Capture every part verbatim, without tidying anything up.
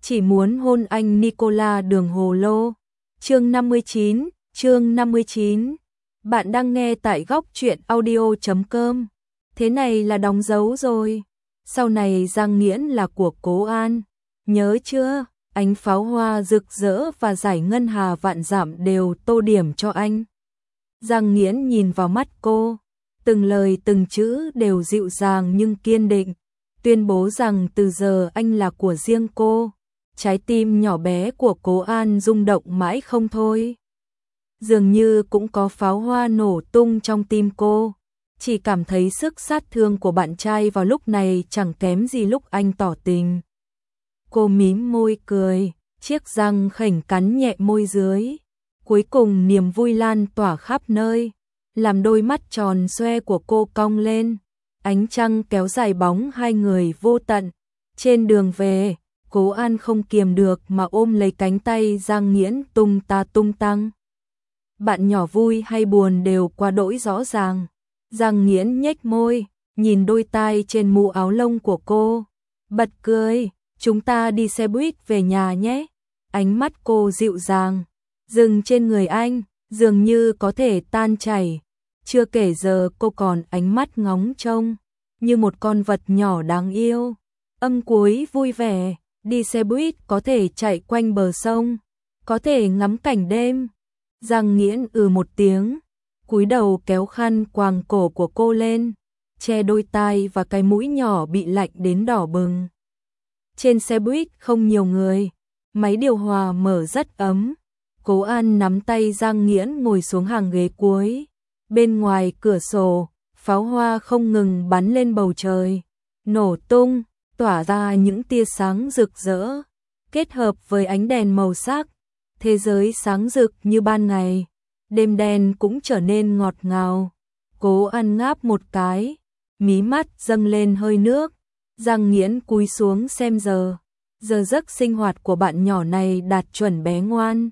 chỉ muốn hôn anh Nicola Đường Hồ Lô. Chương năm mươi chín, chương năm mươi chín. Bạn đang nghe tại góc truyện audio chấm com. Thế này là đóng dấu rồi. Sau này Giang Nghiễn là của Cố An. Nhớ chưa? Ánh pháo hoa rực rỡ và giải ngân hà vạn dặm đều tô điểm cho anh. Giang Nghiễn nhìn vào mắt cô, từng lời từng chữ đều dịu dàng nhưng kiên định, tuyên bố rằng từ giờ anh là của riêng cô. Trái tim nhỏ bé của Cố An rung động mãi không thôi. Dường như cũng có pháo hoa nổ tung trong tim cô, chỉ cảm thấy sức sát thương của bạn trai vào lúc này chẳng kém gì lúc anh tỏ tình. Cô mím môi cười, chiếc răng khểnh cắn nhẹ môi dưới. Cuối cùng niềm vui lan tỏa khắp nơi, làm đôi mắt tròn xoe của cô cong lên. Ánh trăng kéo dài bóng hai người vô tận. Trên đường về, Cố An không kiềm được mà ôm lấy cánh tay Giang Nghiễn tung ta tung tăng. Bạn nhỏ vui hay buồn đều quá đỗi rõ ràng. Giang Nghiễn nhếch môi, nhìn đôi tai trên mũ áo lông của cô, bật cười. Chúng ta đi xe buýt về nhà nhé. Ánh mắt cô dịu dàng, dừng trên người anh, dường như có thể tan chảy. Chưa kể giờ cô còn ánh mắt ngóng trông, như một con vật nhỏ đáng yêu. Âm cuối vui vẻ, đi xe buýt có thể chạy quanh bờ sông, có thể ngắm cảnh đêm. Giang Nghiễn ừ một tiếng, cúi đầu kéo khăn quàng cổ của cô lên, che đôi tai và cái mũi nhỏ bị lạnh đến đỏ bừng. Trên xe buýt không nhiều người, máy điều hòa mở rất ấm. Cố An nắm tay Giang Nghiễn ngồi xuống hàng ghế cuối. Bên ngoài cửa sổ, pháo hoa không ngừng bắn lên bầu trời, nổ tung, tỏa ra những tia sáng rực rỡ, kết hợp với ánh đèn màu sắc, thế giới sáng rực như ban ngày, đêm đen cũng trở nên ngọt ngào. Cố An ngáp một cái, mí mắt dâng lên hơi nước. Giang Nghiễn cúi xuống xem giờ, giờ giấc sinh hoạt của bạn nhỏ này đạt chuẩn bé ngoan.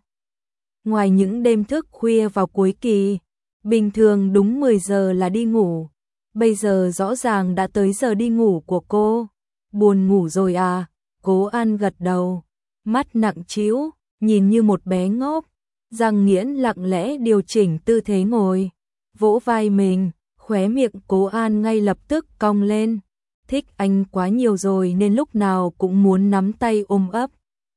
Ngoài những đêm thức khuya vào cuối kỳ, bình thường đúng mười giờ là đi ngủ, bây giờ rõ ràng đã tới giờ đi ngủ của cô. Buồn ngủ rồi à? Cố An gật đầu, mắt nặng trĩu, nhìn như một bé ngốc. Giang Nghiễn lặng lẽ điều chỉnh tư thế ngồi, vỗ vai mình, khóe miệng Cố An ngay lập tức cong lên. Thích anh quá nhiều rồi nên lúc nào cũng muốn nắm tay ôm ấp.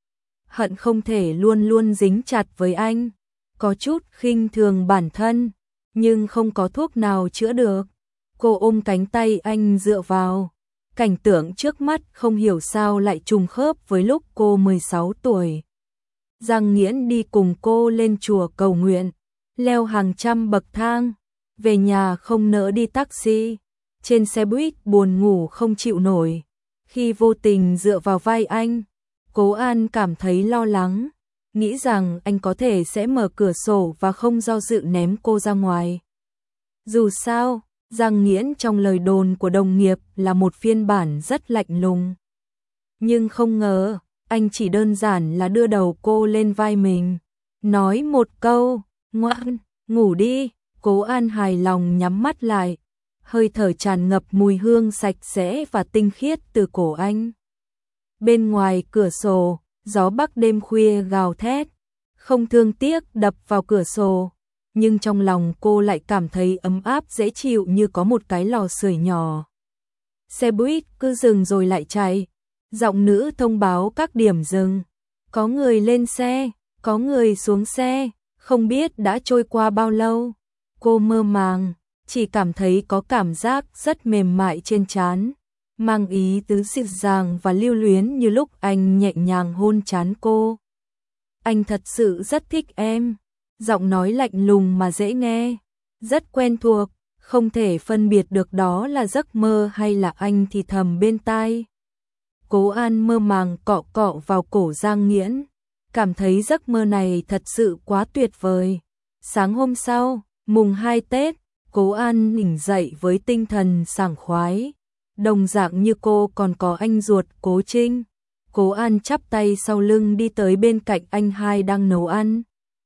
Hận không thể luôn luôn dính chặt với anh, có chút khinh thường bản thân, nhưng không có thuốc nào chữa được. Cô ôm cánh tay anh dựa vào, cảnh tượng trước mắt không hiểu sao lại trùng khớp với lúc cô mười sáu tuổi. Giang Nghiễn đi cùng cô lên chùa cầu nguyện, leo hàng trăm bậc thang, về nhà không nỡ đi taxi. Trên xe buýt buồn ngủ không chịu nổi, khi vô tình dựa vào vai anh, Cố An cảm thấy lo lắng, nghĩ rằng anh có thể sẽ mở cửa sổ và không do dự ném cô ra ngoài. Dù sao, Giang Nghiễn trong lời đồn của đồng nghiệp là một phiên bản rất lạnh lùng. Nhưng không ngờ, anh chỉ đơn giản là đưa đầu cô lên vai mình, nói một câu, ngoan, ngủ đi. Cố An hài lòng nhắm mắt lại. Hơi thở tràn ngập mùi hương sạch sẽ và tinh khiết từ cổ anh. Bên ngoài cửa sổ, gió bắc đêm khuya gào thét, không thương tiếc đập vào cửa sổ, nhưng trong lòng cô lại cảm thấy ấm áp dễ chịu như có một cái lò sưởi nhỏ. Xe buýt cứ dừng rồi lại chạy, giọng nữ thông báo các điểm dừng, có người lên xe, có người xuống xe, không biết đã trôi qua bao lâu. Cô mơ màng, chỉ cảm thấy có cảm giác rất mềm mại trên trán, mang ý tứ dịu dàng và lưu luyến như lúc anh nhẹ nhàng hôn trán cô. Anh thật sự rất thích em, giọng nói lạnh lùng mà dễ nghe, rất quen thuộc, không thể phân biệt được đó là giấc mơ hay là anh thì thầm bên tai. Cố An mơ màng cọ cọ vào cổ Giang Nghiễn, cảm thấy giấc mơ này thật sự quá tuyệt vời. Sáng hôm sau, mùng hai Tết, Cố An tỉnh dậy với tinh thần sảng khoái, đồng dạng như cô còn có anh ruột Cố Trinh. Cố An chắp tay sau lưng đi tới bên cạnh anh hai đang nấu ăn.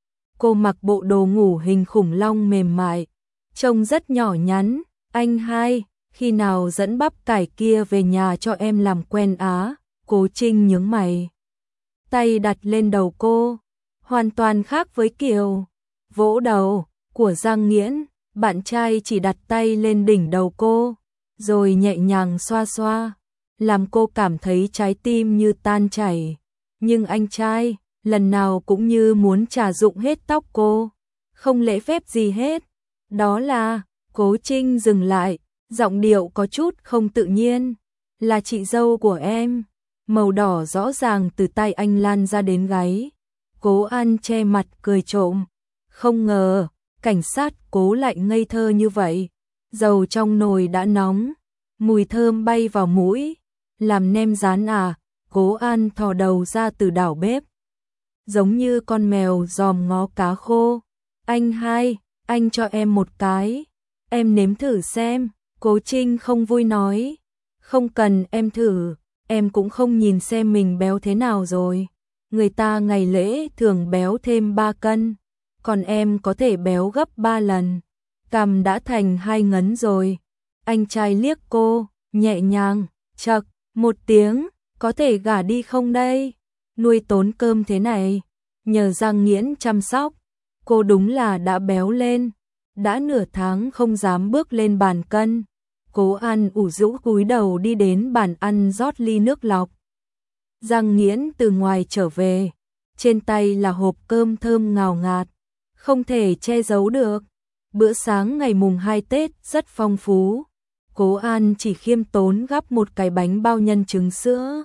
Cô mặc bộ đồ ngủ hình khủng long mềm mại, trông rất nhỏ nhắn. Anh hai, khi nào dẫn bắp cải kia về nhà cho em làm quen á? Cố Trinh nhướng mày. tay đặt lên đầu cô, hoàn toàn khác với kiểu vỗ đầu của Giang Nghiễn. Bạn trai chỉ đặt tay lên đỉnh đầu cô, rồi nhẹ nhàng xoa xoa, làm cô cảm thấy trái tim như tan chảy. Nhưng anh trai, lần nào cũng như muốn trà dụng hết tóc cô, không lễ phép gì hết. Đó là, Cố Trinh dừng lại, giọng điệu có chút không tự nhiên. Là chị dâu của em. Màu đỏ rõ ràng từ tay anh lan ra đến gáy. Cố An che mặt cười trộm. Không ngờ, cảnh sát Cố lại ngây thơ như vậy. Dầu trong nồi đã nóng, mùi thơm bay vào mũi. Làm nem rán à? Cố An thò đầu ra từ đảo bếp, giống như con mèo dòm ngó cá khô. Anh hai, anh cho em một cái, em nếm thử xem. Cố Trinh không vui nói. Không cần em thử, em cũng không nhìn xem mình béo thế nào rồi. Người ta ngày lễ thường béo thêm ba cân, còn em có thể béo gấp ba lần. Cằm đã thành hai ngấn rồi. Anh trai liếc cô, nhẹ nhàng, chậc, một tiếng, có thể gả đi không đây? Nuôi tốn cơm thế này, nhờ Giang Nghiễn chăm sóc, cô đúng là đã béo lên. Đã nửa tháng không dám bước lên bàn cân. Cố An ủ rũ cúi đầu đi đến bàn ăn rót ly nước lọc. Giang Nghiễn từ ngoài trở về, trên tay là hộp cơm thơm ngào ngạt, không thể che giấu được. Bữa sáng ngày mùng hai Tết rất phong phú. Cố An chỉ khiêm tốn gắp một cái bánh bao nhân trứng sữa,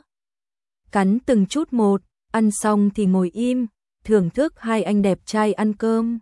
cắn từng chút một, ăn xong thì ngồi im, thưởng thức hai anh đẹp trai ăn cơm.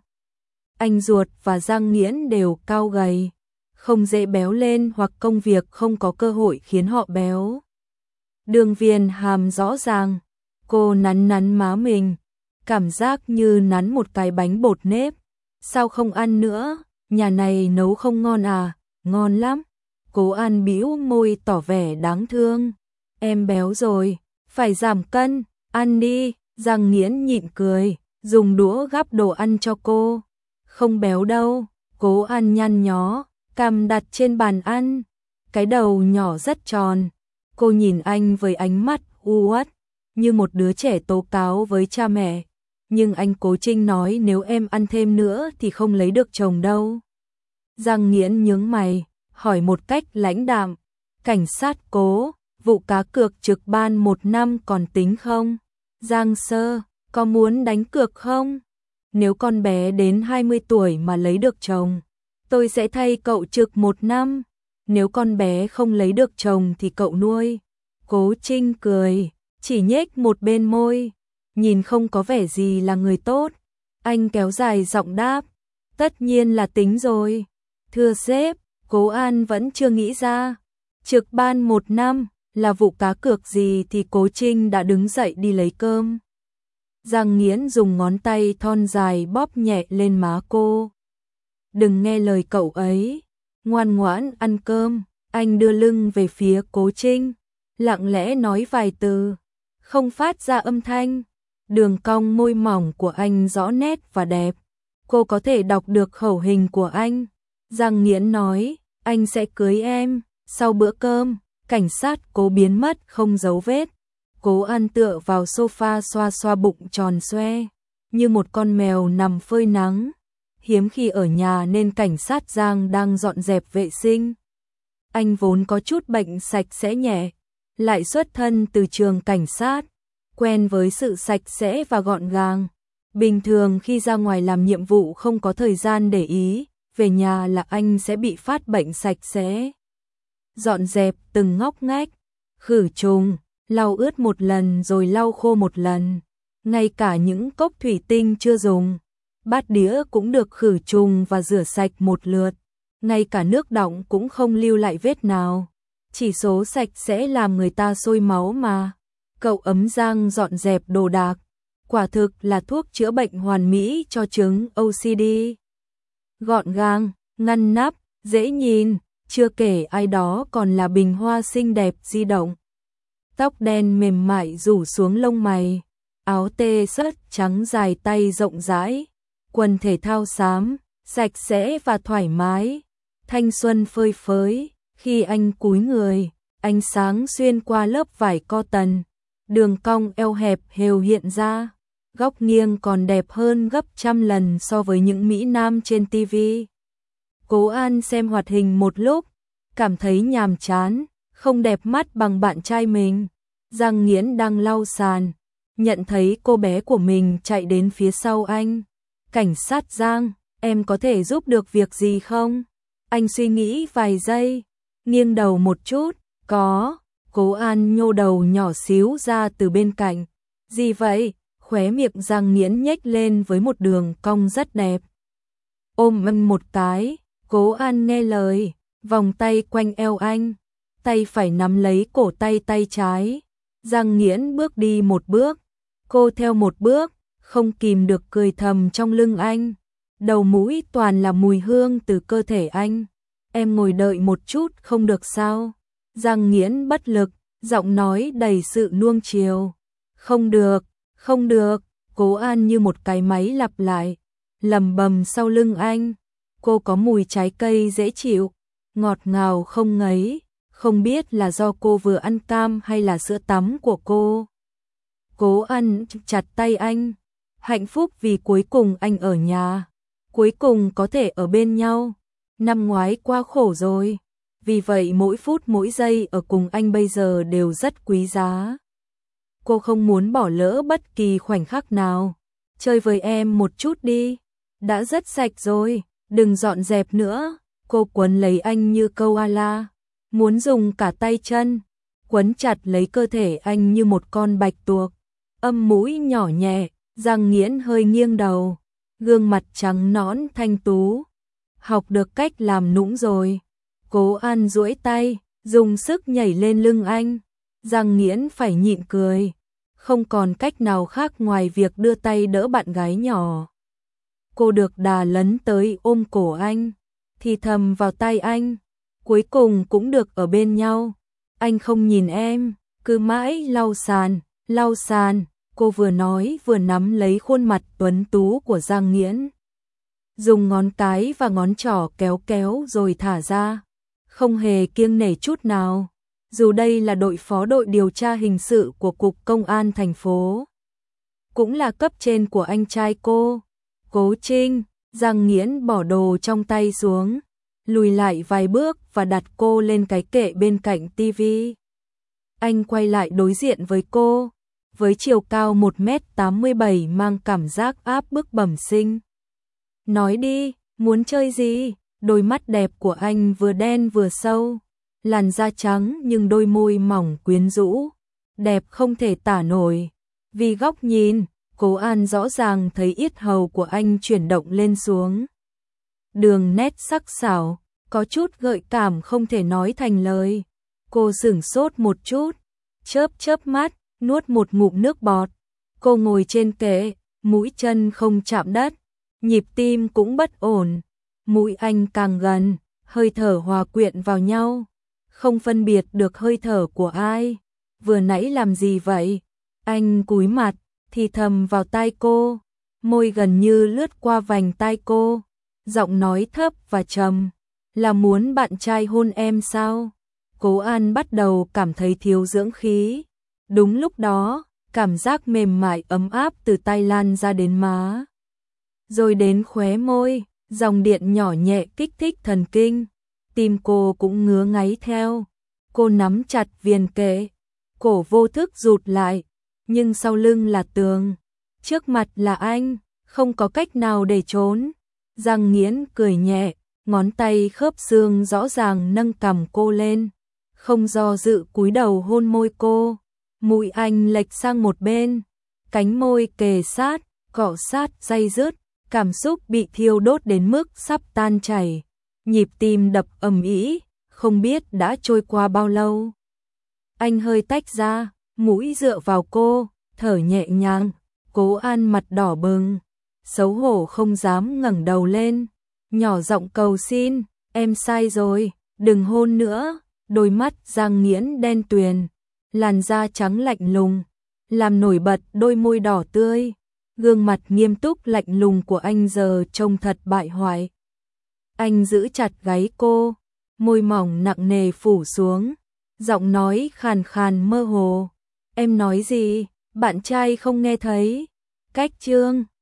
Anh ruột và Giang Nghiễn đều cao gầy, không dễ béo lên hoặc công việc không có cơ hội khiến họ béo. Đường viền hàm rõ ràng, cô nắn nắn má mình, cảm giác như nắn một cái bánh bột nếp. Sao không ăn nữa, nhà này nấu không ngon à? Ngon lắm. Cố An bĩu môi tỏ vẻ đáng thương. Em béo rồi, phải giảm cân, ăn đi. Giang Nghiễn nhịn cười, dùng đũa gắp đồ ăn cho cô. Không béo đâu. Cố An nhăn nhó, cằm đặt trên bàn ăn, cái đầu nhỏ rất tròn. Cô nhìn anh với ánh mắt u uất, như một đứa trẻ tố cáo với cha mẹ. Nhưng anh Cố Trinh nói nếu em ăn thêm nữa thì không lấy được chồng đâu. Giang Nghiễn nhướng mày, hỏi một cách lãnh đạm. Cảnh sát Cố, vụ cá cược trực ban một năm còn tính không? Giang Sơ, có muốn đánh cược không? Nếu con bé đến hai mươi tuổi mà lấy được chồng, tôi sẽ thay cậu trực một năm. Nếu con bé không lấy được chồng thì cậu nuôi. Cố Trinh cười, chỉ nhếch một bên môi, nhìn không có vẻ gì là người tốt. Anh kéo dài giọng đáp, tất nhiên là tính rồi. Thưa sếp, Cố An vẫn chưa nghĩ ra. Trực ban một năm, là vụ cá cược gì thì Cố Trinh đã đứng dậy đi lấy cơm. Giang Nghiễn dùng ngón tay thon dài bóp nhẹ lên má cô. Đừng nghe lời cậu ấy, ngoan ngoãn ăn cơm. Anh đưa lưng về phía Cố Trinh, lặng lẽ nói vài từ, không phát ra âm thanh. Đường cong môi mỏng của anh rõ nét và đẹp, cô có thể đọc được khẩu hình của anh. Giang Nghiễn nói, anh sẽ cưới em. Sau bữa cơm, cảnh sát Cố biến mất không dấu vết. Cố An tựa vào sofa xoa xoa bụng tròn xoe, như một con mèo nằm phơi nắng. Hiếm khi ở nhà nên cảnh sát Giang đang dọn dẹp vệ sinh. Anh vốn có chút bệnh sạch sẽ nhẹ, lại xuất thân từ trường cảnh sát, quen với sự sạch sẽ và gọn gàng. Bình thường khi ra ngoài làm nhiệm vụ không có thời gian để ý, về nhà là anh sẽ bị phát bệnh sạch sẽ. Dọn dẹp từng ngóc ngách, khử trùng, lau ướt một lần rồi lau khô một lần. Ngay cả những cốc thủy tinh chưa dùng, bát đĩa cũng được khử trùng và rửa sạch một lượt. Ngay cả nước đọng cũng không lưu lại vết nào. Chỉ số sạch sẽ làm người ta sôi máu mà. Cậu ấm Giang dọn dẹp đồ đạc, quả thực là thuốc chữa bệnh hoàn mỹ cho chứng ô xê đê. Gọn gàng, ngăn nắp, dễ nhìn, chưa kể ai đó còn là bình hoa xinh đẹp di động. Tóc đen mềm mại rủ xuống lông mày, áo tê sớt trắng dài tay rộng rãi, quần thể thao xám, sạch sẽ và thoải mái, thanh xuân phơi phới. Khi anh cúi người, ánh sáng xuyên qua lớp vải cotton, đường cong eo hẹp hều hiện ra, góc nghiêng còn đẹp hơn gấp trăm lần so với những mỹ nam trên ti vi. Cố An xem hoạt hình một lúc, cảm thấy nhàm chán, không đẹp mắt bằng bạn trai mình. Giang Nghiễn đang lau sàn, nhận thấy cô bé của mình chạy đến phía sau anh. Cảnh sát Giang, em có thể giúp được việc gì không? Anh suy nghĩ vài giây, nghiêng đầu một chút, có. Cố An nhô đầu nhỏ xíu ra từ bên cạnh. Gì vậy? Khóe miệng Giang Nghiễn nhếch lên với một đường cong rất đẹp. Ôm anh một cái, Cố An nghe lời, vòng tay quanh eo anh, tay phải nắm lấy cổ tay tay trái. Giang Nghiễn bước đi một bước, cô theo một bước, không kìm được cười thầm trong lưng anh. Đầu mũi toàn là mùi hương từ cơ thể anh. Em ngồi đợi một chút không được sao? Giang Nghiễn bất lực, giọng nói đầy sự nuông chiều. Không được, không được. Cố An như một cái máy lặp lại, lầm bầm sau lưng anh. Cô có mùi trái cây dễ chịu, ngọt ngào không ngấy, không biết là do cô vừa ăn cam hay là sữa tắm của cô. Cố An chặt tay anh, hạnh phúc vì cuối cùng anh ở nhà, cuối cùng có thể ở bên nhau. Năm ngoái qua khổ rồi, vì vậy mỗi phút mỗi giây ở cùng anh bây giờ đều rất quý giá. Cô không muốn bỏ lỡ bất kỳ khoảnh khắc nào. Chơi với em một chút đi, đã rất sạch rồi, đừng dọn dẹp nữa. Cô quấn lấy anh như koala, muốn dùng cả tay chân, quấn chặt lấy cơ thể anh như một con bạch tuộc. Âm mũi nhỏ nhẹ, Giang Nghiễn hơi nghiêng đầu, gương mặt trắng nõn thanh tú. Học được cách làm nũng rồi. Cố An duỗi tay, dùng sức nhảy lên lưng anh. Giang Nghiễn phải nhịn cười, không còn cách nào khác ngoài việc đưa tay đỡ bạn gái nhỏ. Cô được đà lấn tới ôm cổ anh, thì thầm vào tai anh, cuối cùng cũng được ở bên nhau. Anh không nhìn em, cứ mãi lau sàn, lau sàn. Cô vừa nói vừa nắm lấy khuôn mặt tuấn tú của Giang Nghiễn, dùng ngón cái và ngón trỏ kéo kéo rồi thả ra, không hề kiêng nể chút nào. Dù đây là đội phó đội điều tra hình sự của Cục Công an thành phố, cũng là cấp trên của anh trai cô, Cố Trinh. Giang Nghiễn bỏ đồ trong tay xuống, lùi lại vài bước và đặt cô lên cái kệ bên cạnh tivi. Anh quay lại đối diện với cô, với chiều cao một mét tám mươi bảy mang cảm giác áp bức bẩm sinh. Nói đi, muốn chơi gì? Đôi mắt đẹp của anh vừa đen vừa sâu, làn da trắng nhưng đôi môi mỏng quyến rũ, đẹp không thể tả nổi. Vì góc nhìn, Cố An rõ ràng thấy yết hầu của anh chuyển động lên xuống. Đường nét sắc sảo, có chút gợi cảm không thể nói thành lời. Cô sửng sốt một chút, chớp chớp mắt, nuốt một ngụm nước bọt. Cô ngồi trên kệ, mũi chân không chạm đất, nhịp tim cũng bất ổn. Mũi anh càng gần, hơi thở hòa quyện vào nhau, không phân biệt được hơi thở của ai. Vừa nãy làm gì vậy? Anh cúi mặt, thì thầm vào tai cô, môi gần như lướt qua vành tai cô, giọng nói thấp và trầm, là muốn bạn trai hôn em sao? Cố An bắt đầu cảm thấy thiếu dưỡng khí. Đúng lúc đó, cảm giác mềm mại ấm áp từ tai lan ra đến má, rồi đến khóe môi, dòng điện nhỏ nhẹ kích thích thần kinh. Tim cô cũng ngứa ngáy theo. Cô nắm chặt viền kệ, cổ vô thức rụt lại, nhưng sau lưng là tường, trước mặt là anh, không có cách nào để trốn. Giang Nghiễn cười nhẹ, ngón tay khớp xương rõ ràng nâng cằm cô lên, không do dự cúi đầu hôn môi cô. Mũi anh lệch sang một bên, cánh môi kề sát, cọ sát day dứt, cảm xúc bị thiêu đốt đến mức sắp tan chảy, nhịp tim đập ầm ĩ, không biết đã trôi qua bao lâu. Anh hơi tách ra, mũi dựa vào cô, thở nhẹ nhàng. Cố An mặt đỏ bừng, xấu hổ không dám ngẩng đầu lên, nhỏ giọng cầu xin, em sai rồi, đừng hôn nữa. Đôi mắt Giang Nghiễn đen tuyền, làn da trắng lạnh lùng, làm nổi bật đôi môi đỏ tươi. Gương mặt nghiêm túc lạnh lùng của anh giờ trông thật bại hoại. Anh giữ chặt gáy cô, môi mỏng nặng nề phủ xuống, giọng nói khàn khàn mơ hồ. Em nói gì? Bạn trai không nghe thấy. Cách chương